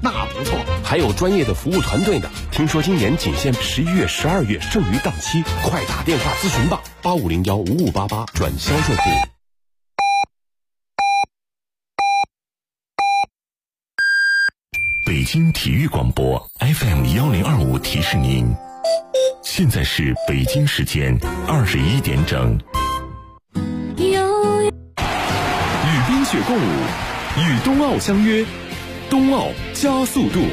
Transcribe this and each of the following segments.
那不错，还有专业的服务团队呢。听说今年仅限11月、12月剩余档期，快打电话咨询吧，85015588转销售部。 北京体育广播 FM1025提示您，现在是北京时间21点整。 与冰雪共舞，与冬奥相约，冬奥加速度。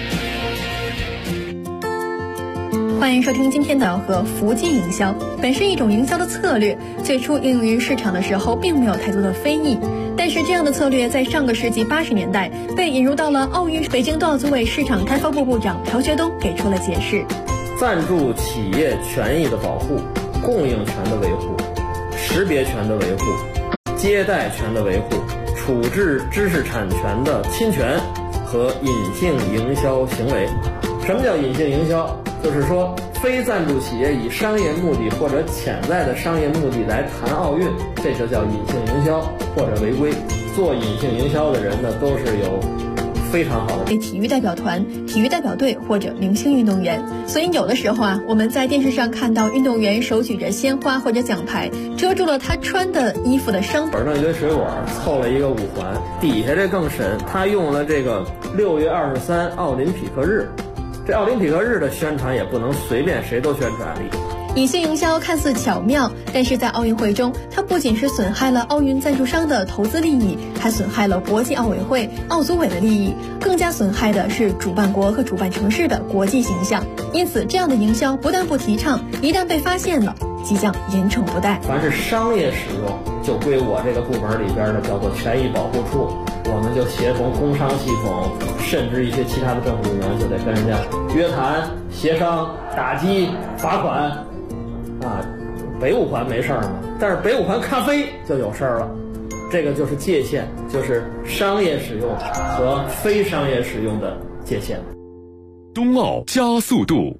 欢迎收听今天的和伏击营销。本是一种营销的策略，最初应用于市场的时候并没有太多的非议，但是这样的策略在上个世纪80年代被引入到了奥运。北京冬奥组委市场开发部部长朴学东给出了解释： 赞助企业权益的保护、供应权的维护、识别权的维护、接待权的维护、处置知识产权的侵权和隐性营销行为。什么叫隐性营销？就是说，非赞助企业以商业目的或者潜在的商业目的来谈奥运，这就叫隐性营销或者违规。做隐性营销的人呢，都是有非常好的体育代表团、体育代表队或者明星运动员。所以有的时候我们在电视上看到运动员手举着鲜花或者奖牌，遮住了他穿的衣服的伤手上一堆水果，凑了一个5环。底下这更神，他用了这个6月23奥林匹克日。这奥林匹克日的宣传也不能随便谁都宣传。 隐性营销看似巧妙，但是在奥运会中，它不仅是损害了奥运赞助商的投资利益，还损害了国际奥委会、奥组委的利益，更加损害的是主办国和主办城市的国际形象。因此，这样的营销不但不提倡，一旦被发现了，即将严惩不贷。 凡是商业使用，就归我这个部门里边的叫做权益保护处，我们就协同工商系统，甚至一些其他的政府部门，就得跟人家约谈、协商、打击、罚款。北5环没事嘛，但是北5环咖啡就有事儿了。这个就是界限，就是商业使用和非商业使用的界限。 冬奥加速度。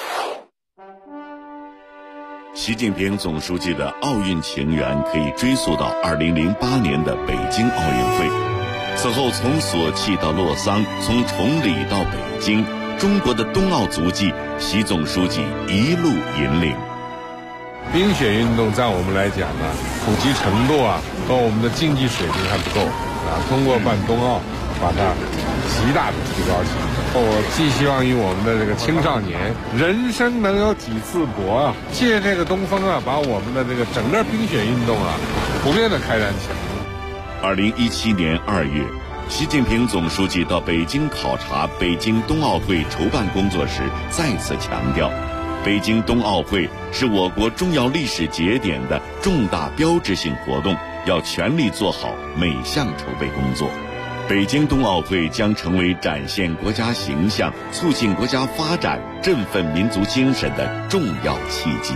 习近平总书记的奥运情缘可以追溯到2008年的北京奥运会。此后从索契到洛桑，从崇礼到北京，中国的冬奥足迹，习总书记一路引领。 冰雪运动在我们来讲呢，普及程度和我们的竞技水平还不够通过办冬奥，把它极大的提高起来。我寄希望于我们的这个青少年，人生能有几次搏借这个东风把我们的这个整个冰雪运动普遍的开展起来。 2017年2月，习近平总书记到北京考察北京冬奥会筹办工作时，再次强调，北京冬奥会是我国重要历史节点的重大标志性活动，要全力做好每项筹备工作。北京冬奥会将成为展现国家形象、促进国家发展、振奋民族精神的重要契机。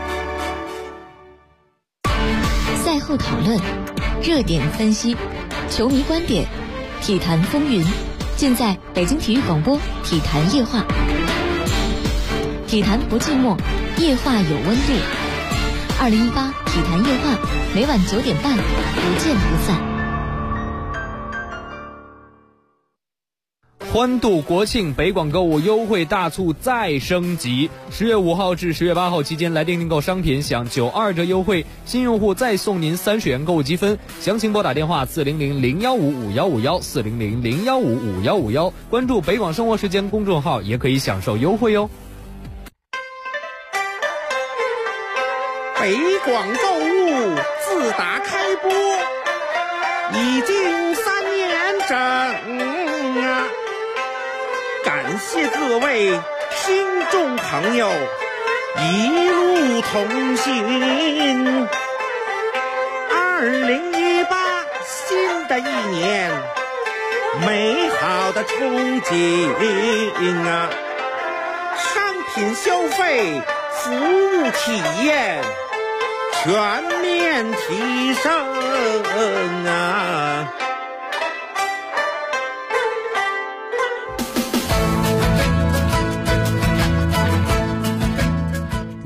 赛后讨论，热点分析，球迷观点，体坛风云，尽在北京体育广播体坛夜话。体坛不寂寞，夜话有温度。2018体坛夜话，每晚9点半，不见不散。 欢度国庆，北广购物优惠大促再升级。10月5号至10月8号期间来电订购商品享92折优惠，新用户再送您30元购物积分。详情拨打电话400-015-5151 400-015-5151，关注北广生活时间公众号也可以享受优惠哟。 北广购物自打开播已经3年整感谢各位听众朋友一路同行。2018新的一年，美好的憧憬商品消费、服务体验全面提升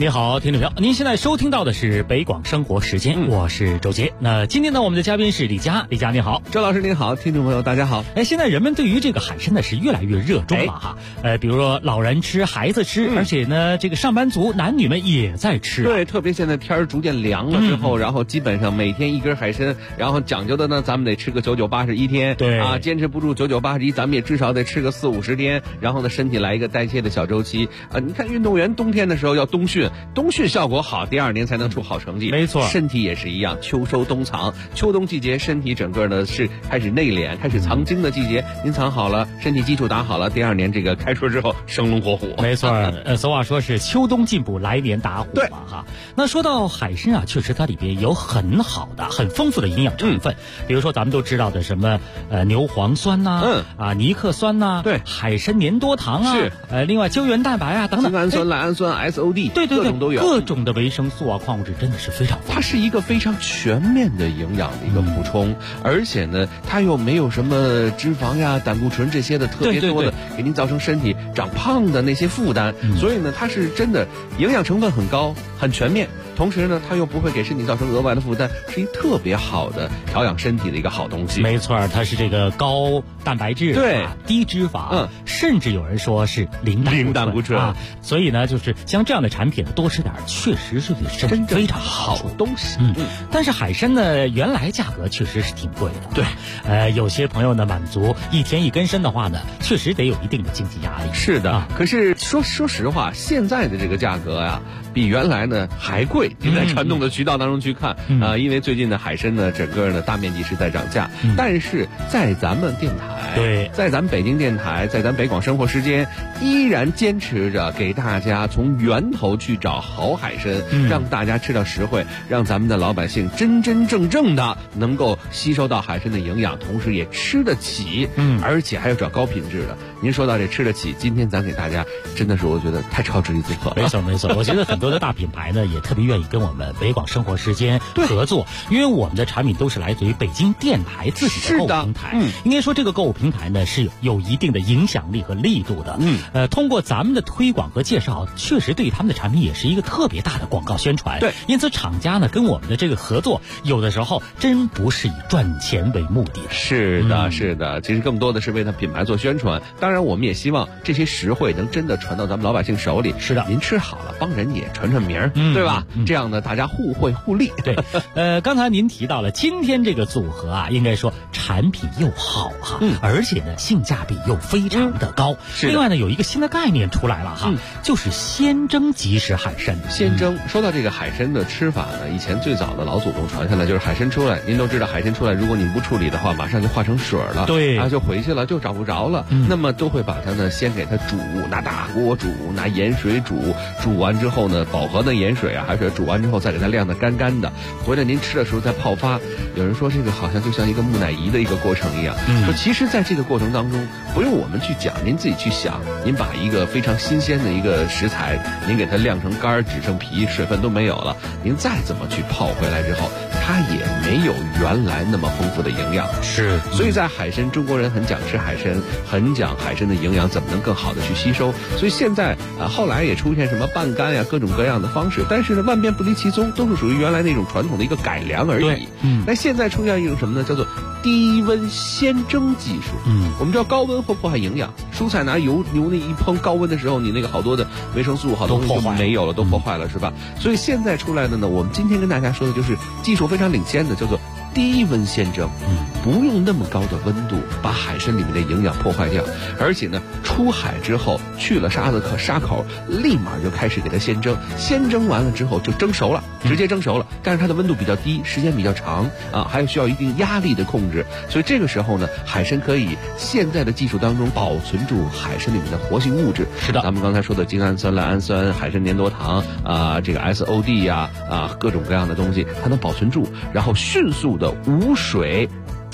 您好，听众朋友，您现在收听到的是北广生活时间，我是周杰。那今天呢，我们的嘉宾是李佳，李佳您好， 周老师您好，听众朋友大家好。 现在人们对于这个海参呢是越来越热衷了哈。比如说老人吃，孩子吃，而且呢，这个上班族男女们也在吃。 对，特别现在天儿逐渐凉了之后，然后基本上每天一根海参，然后讲究的呢，咱们得吃个9981天， 对啊， 坚持不住9981，咱们也至少得吃个40-50天，然后呢，身体来一个代谢的小周期。你看运动员冬天的时候要冬训效果好，第2年才能出好成绩。 没错， 身体也是一样，秋收冬藏，秋冬季节身体整个呢是开始内敛，开始藏精的季节。您藏好了，身体基础打好了，第2年这个开春之后生龙活虎。 没错，俗话说是秋冬进补，来年打虎嘛哈。那说到海参啊，确实它里边有很好的、很丰富的营养成分，比如说咱们都知道的什么牛磺酸呐，尼克酸呐， 对， 海参粘多糖啊， 是另外胶原蛋白啊等等， 精氨酸、赖氨酸、SOD， 对， 各种都有， 各种的维生素啊、矿物质真的是非常丰富。 它是一个非常全面的营养的一个补充，而且呢，它又没有什么脂肪呀、胆固醇这些的特别多的，给您造成身体长胖的那些负担。所以呢，它是真的营养成分很高、很全面。同时呢，它又不会给身体造成额外的负担，是一特别好的调养身体的一个好东西。 没错，它是这个高蛋白质， 对， 低脂肪，甚至有人说是零胆固醇啊。所以呢，就是像这样的产品多吃点，确实是对身体非常好东西。 但是海参呢，原来价格确实是挺贵的。对，有些朋友呢满足1天1根参的话呢，确实得有一定的经济压力。 是的，可是说实话，现在的这个价格呀，比原来呢还贵。你在传统的渠道当中去看因为最近的海参呢，整个呢大面积是在涨价，但是在咱们电台， 对， 在咱们北京电台，在咱北广生活时间，依然坚持着给大家从源头去找好海参，让大家吃到实惠，让咱们的老百姓真真正正的能够吸收到海参的营养，同时也吃得起，而且还要找高品质的。您说到这吃得起，今天咱给大家真的是我觉得太超值一组合了。 没错，我觉得很多的大品牌呢也特别愿意跟我们北广生活时间合作，因为我们的产品都是来自于北京电台自己的购物平台。应该说这个购物平台呢是有一定的影响力和力度的。通过咱们的推广和介绍，确实对他们的产品也是一个特别大的广告宣传。 对， 因此厂家呢跟我们的这个合作，有的时候真不是以赚钱为目的。 是的，其实更多的是为他品牌做宣传。当然，我们也希望这些实惠能真的传到咱们老百姓手里。 是的， 您吃好了，帮人也传名儿，对吧？这样呢，大家互惠互利。 对，刚才您提到了今天这个组合啊，应该说产品又好哈，而且呢性价比又非常的高。另外呢，有一个新的概念出来了哈，就是鲜蒸即食海参。 鲜蒸，说到这个海参的吃法呢，以前最早的老祖宗传下来就是海参出来，您都知道海参出来，如果你不处理的话，马上就化成水了， 对， 就回去了，就找不着了。那么都会把它呢先给它煮，拿大锅煮，拿盐水煮，煮完之后呢，饱和的盐水啊，海水煮完之后再给它晾得干干的，回来您吃的时候再泡发。有人说这个好像就像一个木乃伊的一个过程一样，说其实在这个过程当中不用我们去讲，您自己去想，您把一个非常新鲜的一个食材，您给它晾成干，只剩皮，水分都没有了，您再怎么去泡回来之后，它也没有原来那么丰富的营养。 是， 所以在海参，中国人很讲吃海参，很讲海参的营养怎么能更好的去吸收。所以现在后来也出现什么半干呀，各种各样的方式，但是呢，万变不离其宗，都是属于原来那种传统的一个改良而已。那现在出现一种什么呢？叫做低温鲜蒸技术。我们知道高温会破坏营养，蔬菜拿油那一烹，高温的时候，你那个好多的维生素好多东西就没有了，都破坏了，是吧？所以现在出来的呢，我们今天跟大家说的就是技术非常领先的，叫做低温鲜蒸。不用那么高的温度把海参里面的营养破坏掉，而且呢，出海之后去了沙口，立马就开始给它鲜蒸，鲜蒸完了之后就蒸熟了，直接蒸熟了。但是它的温度比较低，时间比较长还有需要一定压力的控制，所以这个时候呢，海参可以现在的技术当中保存住海参里面的活性物质。 是的， 咱们刚才说的精氨酸、赖氨酸、海参粘多糖这个 SOD 各种各样的东西，它能保存住，然后迅速的无水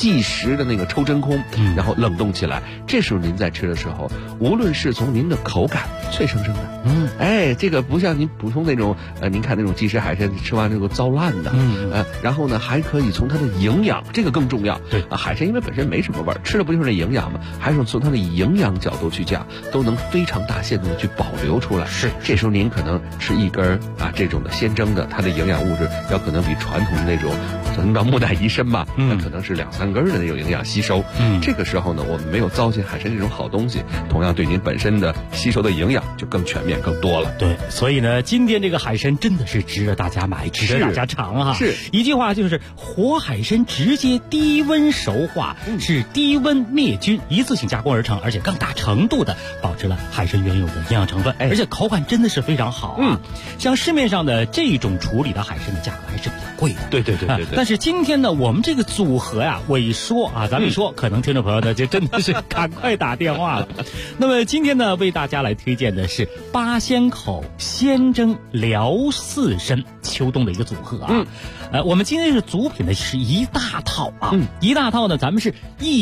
即时的那个抽真空，然后冷冻起来。这时候您在吃的时候，无论是从您的口感脆生生的，这个不像您普通那种您看那种即食海参吃完之后糟烂的，然后呢还可以从它的营养，这个更重要。 对海参因为本身没什么味儿，吃的不就是那营养吗？还是从它的营养角度去讲，都能非常大限度的去保留出来。 是， 这时候您可能吃一根这种的鲜蒸的，它的营养物质要可能比传统的那种能到木乃伊参吧，那可能是2-3根的那种营养吸收。这个时候呢，我们没有糟践海参这种好东西，同样对您本身的吸收的营养就更全面更多了。 对，所以呢，今天这个海参真的是值得大家买，值得大家尝啊！ 是一句话就是活海参直接低温熟化，是低温灭菌，一次性加工而成，而且更大程度的保持了海参原有的营养成分，而且口感真的是非常好啊！像市面上的这种处理的海参的价格还是比较贵的。 对。 但是今天呢，我们这个组合呀，我一说啊，咱们一说，可能听众朋友呢就真的是赶快打电话了。那么今天呢，为大家来推荐的是八仙口鲜蒸辽四参秋冬的一个组合啊。我们今天是组品的是一大套啊，一大套呢，咱们是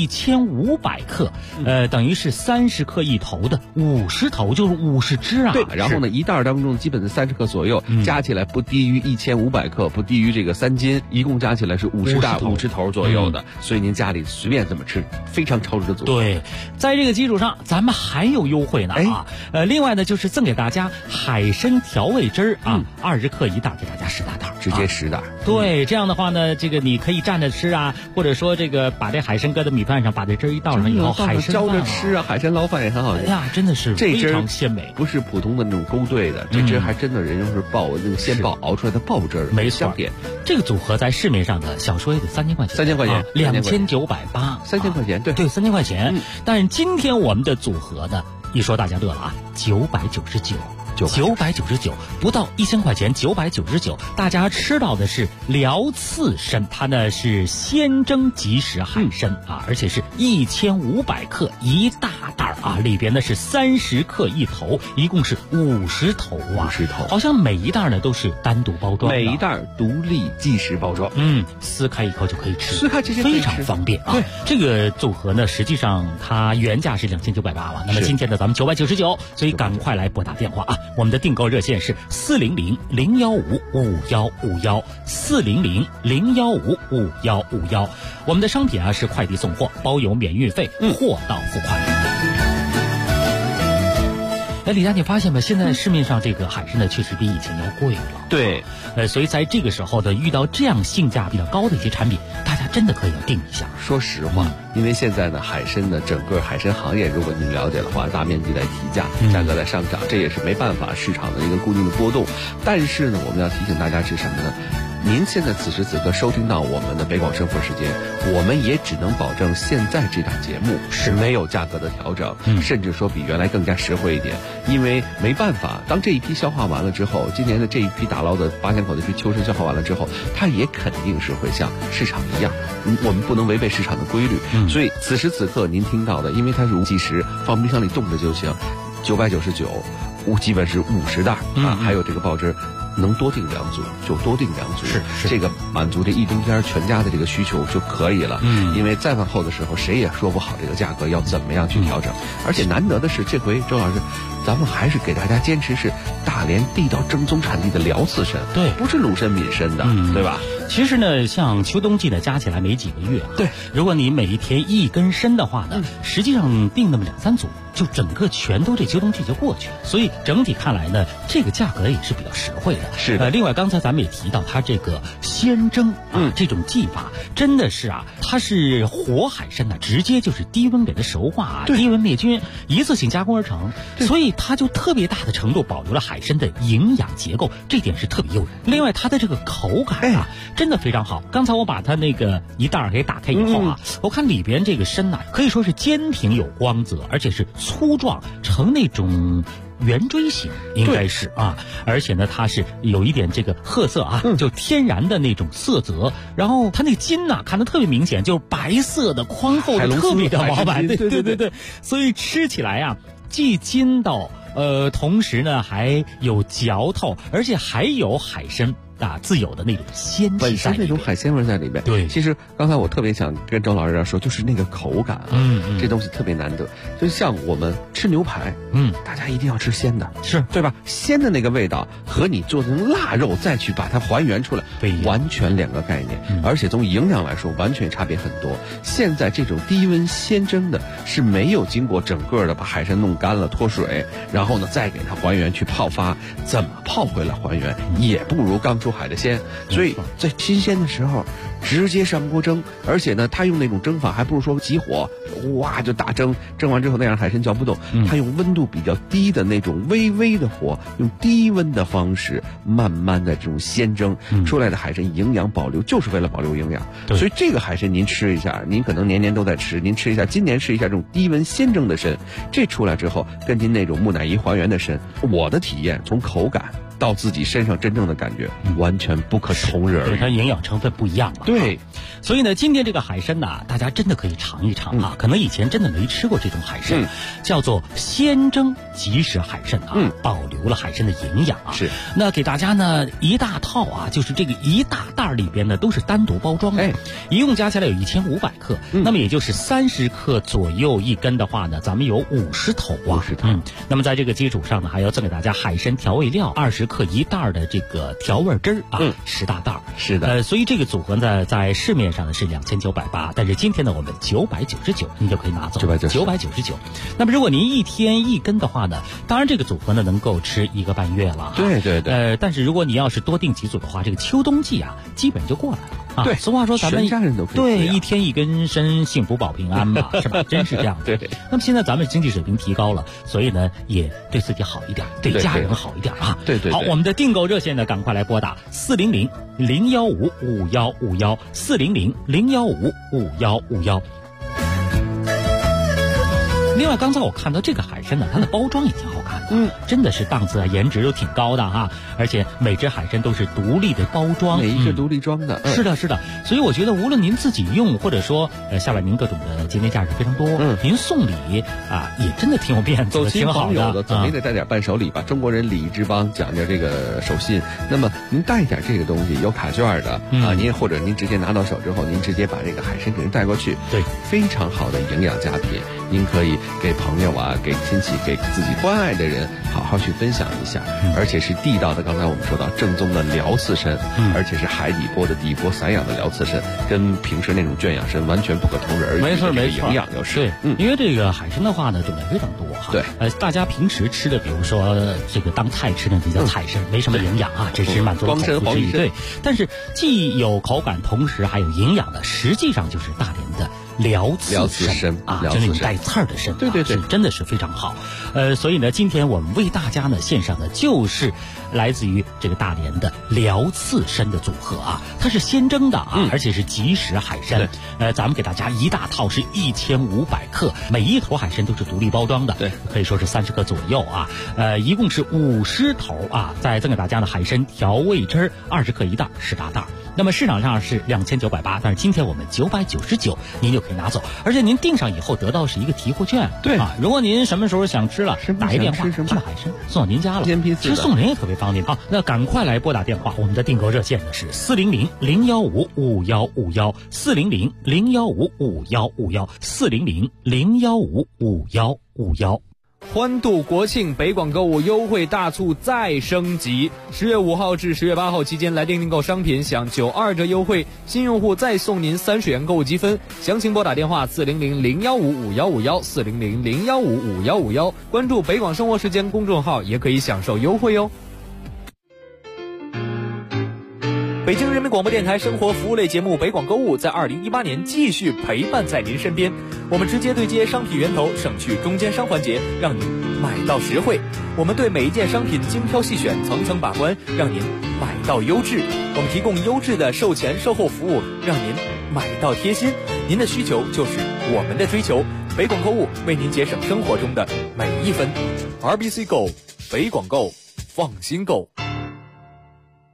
1500克，等于是30克一头的50头，就是50只啊。 对，然后呢，一袋当中基本的30克左右，加起来不低于1500克，不低于这个3斤，一共加起来是50大50头左右的，所以您家里随便怎么吃，非常超值的组合。 对，在这个基础上，咱们还有优惠呢啊！另外呢，就是赠给大家海参调味汁啊，20克一袋，给大家10大袋， 直接10袋。 对，这样的话呢，这个你可以蘸着吃啊，或者说这个把这海参搁在米饭上，把这汁一倒上以后，海参浇着吃啊，海参捞饭也很好吃。 哎呀，真的是非常鲜美， 不是普通的那种勾兑的，这汁还真的人用是爆那个鲜爆熬出来的爆汁儿， 没错。这个组合在市面上的小说也得3000块钱 ，2980，2980，3000块钱，对 ，3000块钱。但是今天我们的组合呢，一说大家乐了啊，999，不到1000块钱，999，大家吃到的是辽刺参，它呢是鲜蒸即食海参啊，而且是1500克一大袋啊，里边呢是30克一头，一共是50头啊，50头，好像每一袋呢都是单独包装的， 每一袋独立即食包装， 撕开一口就可以吃， 撕开直接非常方便啊。对，这个组合呢，实际上它原价是2980了，那么今天呢咱们999，所以赶快来拨打电话啊。我们的订购热线是400-015-5151，400-015-5151。我们的商品啊是快递送货，包邮免运费，货到付款。李佳，你发现没？现在市面上这个海参呢，确实比以前要贵了。 对， 所以在这个时候呢，遇到这样性价比较高的一些产品，大家真的可以定一下。 说实话，因为现在呢，海参的整个海参行业，如果您了解的话，大面积在提价，价格在上涨，这也是没办法，市场的一个固定的波动。但是呢，我们要提醒大家是什么呢？您现在此时此刻收听到我们的北广生活时间，我们也只能保证现在这档节目是没有价格的调整，甚至说比原来更加实惠一点，因为没办法，当这一批消化完了之后，今年的这一批打捞的八仙口这批秋参消化完了之后，它也肯定是会像市场一样，我们不能违背市场的规律，所以此时此刻您听到的，因为它是无即食，放冰箱里冻着就行，999，基本是50袋啊，还有这个爆汁。能多订2组就多订2组， 是这个满足这一冬天全家的这个需求就可以了。因为再往后的时候，谁也说不好这个价格要怎么样去调整。而且难得的是，这回周老师，咱们还是给大家坚持是大连地道正宗产地的辽刺参， 对， 不是鲁参闽参的，对吧？ 其实呢，像秋冬季呢，加起来没几个月啊。 对， 如果你每一天1根参的话呢，实际上订那么2-3组，就整个全都这秋冬季就过去了。所以整体看来呢，这个价格也是比较实惠的。 是的。 另外刚才咱们也提到，它这个鲜蒸啊，这种技法真的是啊，它是活海参呢，直接就是低温给它熟化啊，低温灭菌，一次性加工而成，所以它就特别大的程度保留了海参的营养结构，这点是特别诱人。另外它的这个口感啊，真的非常好。刚才我把它那个一袋给打开以后啊，我看里边这个参呐，可以说是坚挺有光泽，而且是粗壮，呈那种圆锥形，应该是啊，而且呢，它是有一点这个褐色啊，就天然的那种色泽。然后它那个筋呐，看得特别明显，就是白色的、宽厚的，特别的饱满。对，所以吃起来啊，既筋道，同时呢还有嚼头，而且还有海参自有的那种鲜气本身那种海鲜味在里面。 对， 其实刚才我特别想跟周老师说，就是那个口感啊，这东西特别难得。就像我们吃牛排，大家一定要吃鲜的， 是对吧？鲜的那个味道和你做成腊肉再去把它还原出来，完全两个概念，而且从营养来说完全差别很多。现在这种低温鲜蒸的是没有经过整个的把海参弄干了脱水，然后呢再给它还原去泡发，怎么泡回来还原也不如刚出海的鲜。所以在新鲜的时候直接上锅蒸，而且呢他用那种蒸法还不如说急火哇就大蒸，蒸完之后那样海参嚼不动，他用温度比较低的那种微微的火，用低温的方式慢慢的这种鲜蒸出来的海参营养保留，就是为了保留营养。所以这个海参您吃一下，您可能年年都在吃，您吃一下，今年吃一下这种低温鲜蒸的参，这出来之后跟您那种木乃伊还原的参，我的体验从口感到自己身上真正的感觉完全不可同日而语， 它营养成分不一样了。 对， 所以呢今天这个海参呢大家真的可以尝一尝啊，可能以前真的没吃过这种海参，叫做鲜蒸即食海参啊，保留了海参的营养啊。 是， 那给大家呢一大套啊，就是这个一大袋里边呢都是单独包装的，一共加起来有1500克，那么也就是30克左右一根的话呢，咱们有50头啊 ，50头。 那么在这个基础上呢，还要赠给大家海参调味料20克一袋的这个调味汁啊，10大袋。 是的， 所以这个组合呢，在市面上呢是2980，但是今天呢我们999，你就可以拿走999。那么如果您一天一根的话呢，当然这个组合呢能够吃1个半月了。 对对对。 但是如果你要是多订几组的话，这个秋冬季啊，基本就过来了。 对， 俗话说咱们全家人都可以对一天一根参，幸福保平安嘛，是吧？真是这样的。 对。 那么现在咱们经济水平提高了，所以呢也对自己好一点，对家人好一点啊。 对。 好，我们的订购热线呢，赶快来拨打400-015-5151，400-015-5151。另外，刚才我看到这个海参呢，它的包装也挺好看的，真的是档次啊，颜值都挺高的哈，而且每只海参都是独立的包装， 每一个独立装的， 是的，是的。所以我觉得，无论您自己用，或者说下边您各种的节节假日非常多，您送礼啊，也真的挺有面子的，挺好的。 总也得带点伴手礼吧。中国人礼仪之邦，讲究这个手信。那么您带一点这个东西，有卡券的啊，您或者您直接拿到手之后，您直接把这个海参给人带过去， 对， 非常好的营养佳品，您可以给朋友啊，给亲戚，给自己关爱的人，好好去分享一下，而且是地道的。刚才我们说到正宗的辽刺参，而且是海底剥的底剥散养的辽刺参，跟平时那种圈养参完全不可同日而语。 没错， 营养又是对，因为这个海参的话呢，种类非常多哈。 对， 大家平时吃的，比如说这个当菜吃的，比较菜参，没什么营养啊，只是满足口腹之欲。对，但是既有口感，同时还有营养的，实际上就是大连的辽刺参啊，就那种带刺儿的参， 对， 是真的是非常好。所以呢，今天我们为大家呢献上的就是来自于这个大连的辽刺参的组合啊，它是鲜蒸的啊，而且是即食海参。咱们给大家一大套是1500克，每一头海参都是独立包装的， 对， 可以说是30克左右啊。一共是50头啊，再赠给大家的海参调味汁20克一袋，10大袋。那么市场上是2980，但是今天我们999，您就可以拿走，而且您订上以后得到是一个提货券。 对啊，如果您什么时候想吃了，打一电话，把海参送到您家了，其实送人也特别方便。好，那赶快来拨打电话，我们的订购热线呢是400-015-5151，400-015-5151，400-015-5151。 欢度国庆，北广购物优惠大促再升级。10月5号至10月8号期间来电订购商品享92折优惠，新用户再送您30元购物积分。详情拨打电话400-015-5151，400-015-5151，关注北广生活时间公众号也可以享受优惠哟。北京人民广播电台生活服务类节目北广购物在2018年继续陪伴在您身边，我们直接对接商品源头，省去中间商环节，让您买到实惠。我们对每一件商品精挑细选，层层把关，让您买到优质。我们提供优质的售前售后服务，让您买到贴心。您的需求就是我们的追求，北广购物为您节省生活中的每一分。RBC 购，北广购，放心购。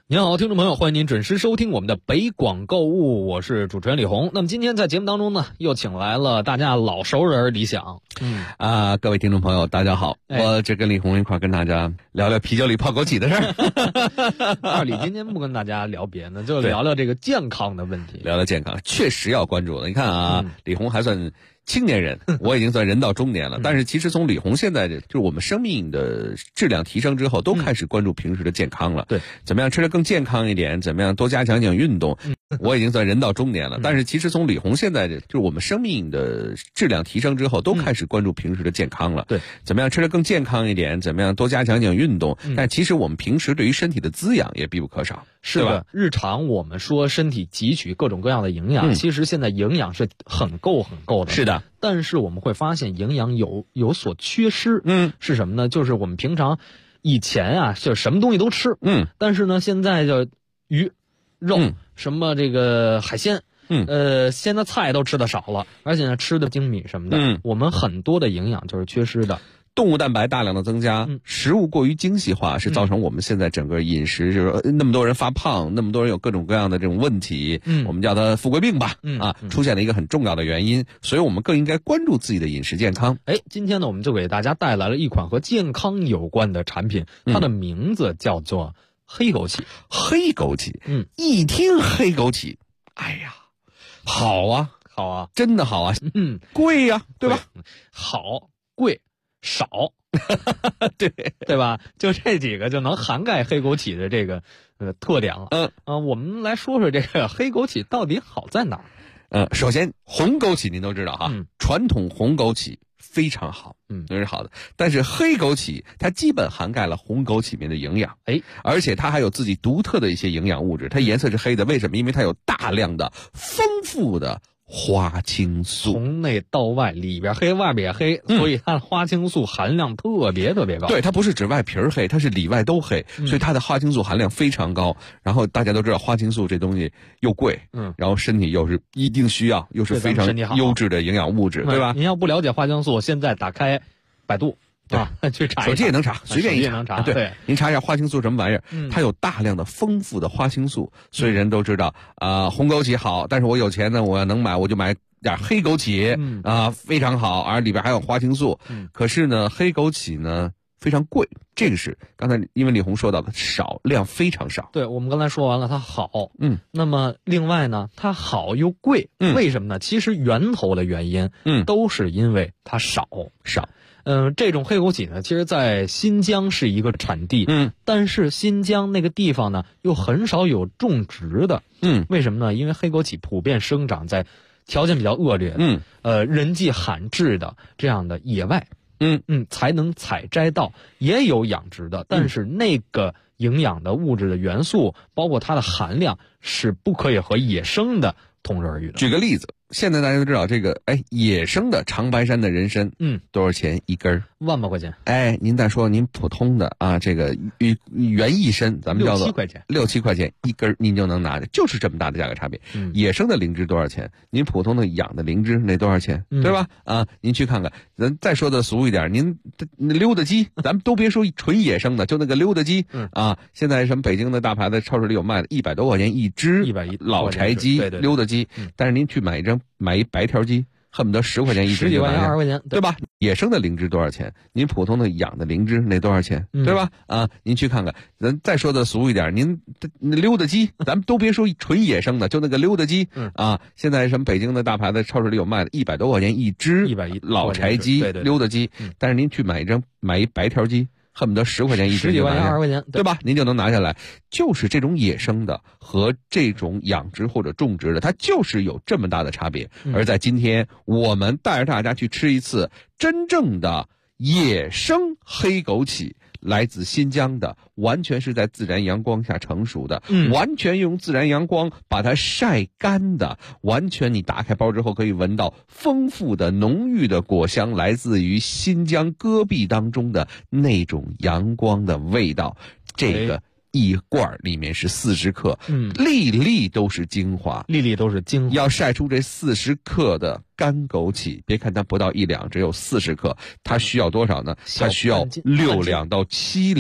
您好，听众朋友，欢迎您准时收听我们的北广购物，我是主持人李红。那么今天在节目当中呢，又请来了大家老熟人李想。 各位听众朋友，大家好，我这跟李红一块跟大家聊聊啤酒里泡枸杞的事儿。 二李今天不跟大家聊别的，就聊聊这个健康的问题。 聊聊健康，确实要关注的。你看啊，李红还算青年人，我已经算人到中年了。但是其实从李红现在就是我们生命的质量提升之后，都开始关注平时的健康了。 对， 怎么样吃得更健康一点？怎么样多加强运动？我已经算人到中年了。但是其实从李红现在就是我们生命的质量提升之后，都开始关注平时的健康了。 对， 怎么样吃得更健康一点？怎么样多加强运动？但其实我们平时对于身体的滋养也必不可少。 是的，日常我们说身体汲取各种各样的营养，其实现在营养是很够的。 是的， 但是我们会发现营养有所缺失。是什么呢？就是我们平常以前啊，就什么东西都吃。但是呢，现在就鱼、肉、什么这个海鲜。现在菜都吃的少了，而且呢吃的精米什么的。我们很多的营养就是缺失的。 动物蛋白大量的增加，食物过于精细化，是造成我们现在整个饮食就是那么多人发胖，那么多人有各种各样的这种问题，我们叫它富贵病吧，出现了一个很重要的原因，所以我们更应该关注自己的饮食健康。 今天呢，我们就给大家带来了一款和健康有关的产品，它的名字叫做黑枸杞。 黑枸杞，一听黑枸杞，哎呀，好啊，真的好啊，贵呀，对吧？ 好，贵。少，对吧？就这几个就能涵盖黑枸杞的这个特点了。我们来说说这个黑枸杞到底好在哪儿？ 首先红枸杞您都知道哈，传统红枸杞非常好，都是好的。但是黑枸杞它基本涵盖了红枸杞里面的营养，而且它还有自己独特的一些营养物质。它颜色是黑的，为什么？因为它有大量的丰富的花青素， 从内到外，里边黑外边黑，所以它的花青素含量特别高。 对，它不是指外皮黑，它是里外都黑，所以它的花青素含量非常高。然后大家都知道花青素这东西又贵，然后身体又是一定需要，又是非常优质的营养物质，对吧？ 您要不了解花青素，现在打开百度。去查一查， 手机也能查，随便一查。对， 您查一下花青素什么玩意儿？它有大量的丰富的花青素，所以人都知道红枸杞好，但是我有钱呢，我要能买，我就买点黑枸杞，非常好，而里边还有花青素。可是呢，黑枸杞呢非常贵，这个是刚才因为李红说到的少量非常少。 对，我们刚才说完了它好，那么另外呢，它好又贵，为什么呢？其实源头的原因，都是因为它少。这种黑枸杞呢，其实在新疆是一个产地，但是新疆那个地方呢，又很少有种植的，为什么呢？因为黑枸杞普遍生长在条件比较恶劣，人迹罕至的这样的野外，才能采摘到，也有养殖的，但是那个营养的物质的元素，包括它的含量，是不可以和野生的同日而语的。 举个例子。现在大家都知道这个，野生的长白山的人参，多少钱一根 ？1万把块钱。 您再说您普通的啊，这个原意参，咱们叫做6、7块钱一根，您就能拿着，就是这么大的价格差别。野生的灵芝多少钱？您普通的养的灵芝那多少钱？对吧？您去看看。咱再说的俗一点，您溜达鸡，咱们都别说纯野生的，就那个溜达鸡，现在什么北京的大牌子超市里有卖的，100多块钱一只 ，110 老柴鸡，溜达鸡。但是您去买一白条鸡，恨不得10块钱一只，10 几块钱20块钱， 对吧？野生的灵芝多少钱？您普通的养的灵芝那多少钱？对吧？您去看看。咱再说的俗一点，您溜达鸡，咱们都别说纯野生的，就那个溜达鸡，现在什么北京的大牌子超市里有卖的，100多块钱一只，110老柴鸡，溜达鸡。但是您去买一白条鸡，恨不得10块钱一只，10 几块钱20块钱， 对吧？您就能拿下来。就是这种野生的和这种养殖或者种植的，它就是有这么大的差别。而在今天，我们带着大家去吃一次真正的野生黑枸杞，来自新疆的，完全是在自然阳光下成熟的，完全用自然阳光把它晒干的，完全你打开包之后可以闻到丰富的浓郁的果香，来自于新疆戈壁当中的那种阳光的味道。这个一罐里面是40克，粒粒都是精华，要晒出这40克的干枸杞，别看它不到1两，只有40克，它需要多少呢？它需要6两到7两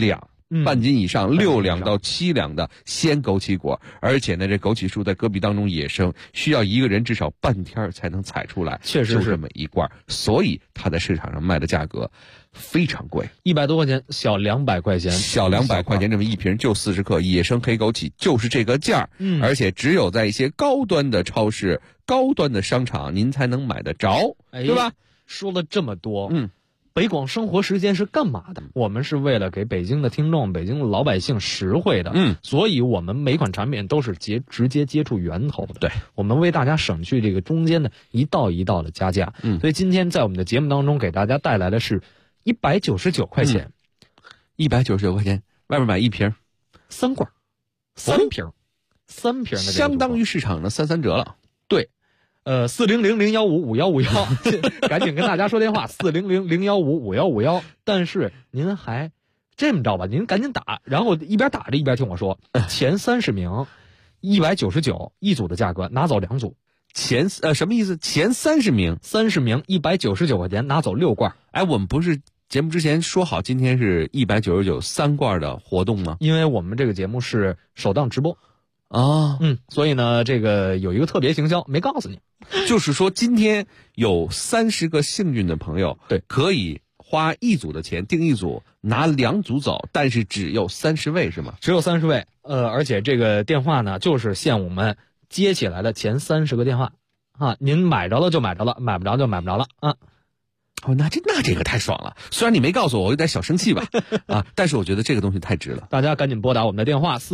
半斤以上，6两到7两的鲜枸杞果，而且呢，这枸杞树在戈壁当中野生，需要一个人至少半天才能采出来， 确实是就这么一罐，所以它在市场上卖的价格非常贵 ，100多块钱，小200块钱， 小200块钱这么一瓶就40克野生黑枸杞，就是这个价而且只有在一些高端的超市、高端的商场您才能买得着，对吧？ 说了这么多，北广生活时间是干嘛的？我们是为了给北京的听众、北京的老百姓实惠的，所以我们每款产品都是直接接触源头的。 对， 我们为大家省去这个中间的一道一道的加价。所以今天在我们的节目当中给大家带来的是199块钱 ，199块钱，外面买一瓶 ，3罐，3瓶的， 相当于市场的3折了。 对。400-015-5151，赶紧跟大家说电话，400-015-5151。但是您还这么着吧，您赶紧打，然后一边打着一边听我说，前30名199一组的价格，拿走2组。 什么意思？前30名 199块钱，拿走6罐。 哎，我们不是节目之前说好今天是199 3罐的活动吗？ 因为我们这个节目是首档直播。所以呢，这个有一个特别行销没告诉你， 就是说今天有30个幸运的朋友， 对， 可以花1组的钱订1组，拿2组走，但是只有30位是吗？ 只有30位，而且这个电话呢，就是限我们接起来的前30个电话啊，您买着了就买着了，买不着就买不着了啊。 那这个太爽了，虽然你没告诉我，我有点小生气吧，但是我觉得这个东西太值了。 大家赶紧拨打我们的电话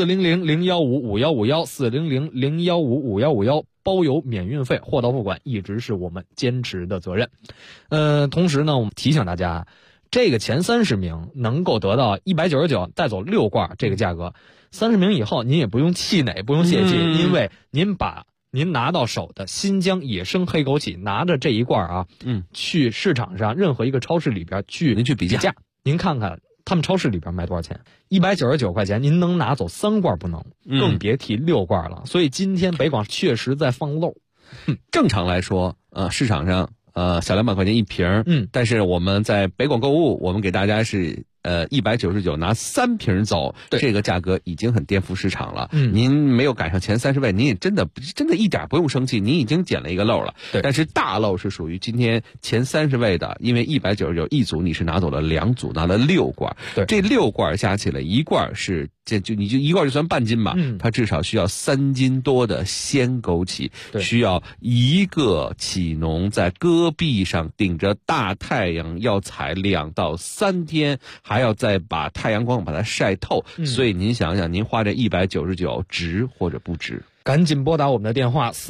400-015-5151，400-015-5151，包邮免运费，货到付款，一直是我们坚持的责任。同时呢，我们提醒大家，这个前30名能够得到199带走6罐这个价格，30名以后您也不用气馁，不用泄气，因为您拿到手的新疆野生黑枸杞，拿着这一罐去市场上任何一个超市里边您去比价，您看看他们超市里边卖多少钱？199块钱，您能拿走3罐不能，更别提6罐了。所以今天北广确实在放漏。 正常来说，市场上小200块钱一瓶，但是我们在北广购物，我们给大家是199拿3瓶走，这个价格已经很颠覆市场了。您没有赶上前30位，您也真的一点不用生气，您已经捡了一个漏了。但是大漏是属于今天前30位的，因为199一组你是拿走了2组，拿了6罐。这6罐加起来一罐是你就一罐就算半斤吧，它至少需要3斤多的鲜枸杞，需要一个杞农在戈壁上顶着大太阳要采2到3天，还要再把太阳光把它晒透，所以您想想，您花这199值或者不值？ 赶紧拨打我们的电话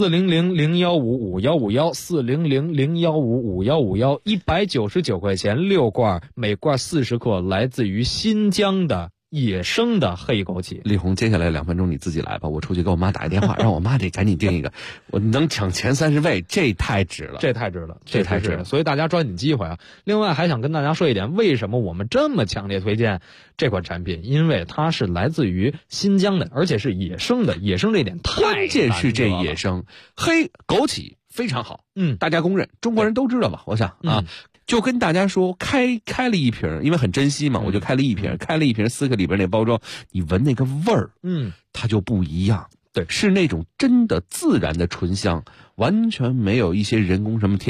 400-015-5151，400-015-5151，199块钱6罐，每罐40克，来自于新疆的野生的黑枸杞。 李红，接下来2分钟你自己来吧，我出去给我妈打一电话，让我妈得赶紧订一个。我能抢前30位，这太值了， 这太值了。所以大家抓紧机会啊！另外还想跟大家说一点，为什么我们这么强烈推荐这款产品？因为它是来自于新疆的，而且是野生的。野生这一点太关键是这野生黑枸杞非常好，大家公认，中国人都知道吧？我想就跟大家说，开了一瓶，因为很珍惜嘛，我就开了一瓶4克里边那包装，你闻那个味儿，它就不一样。 对， 是那种真的自然的醇香，完全没有一些人工什么添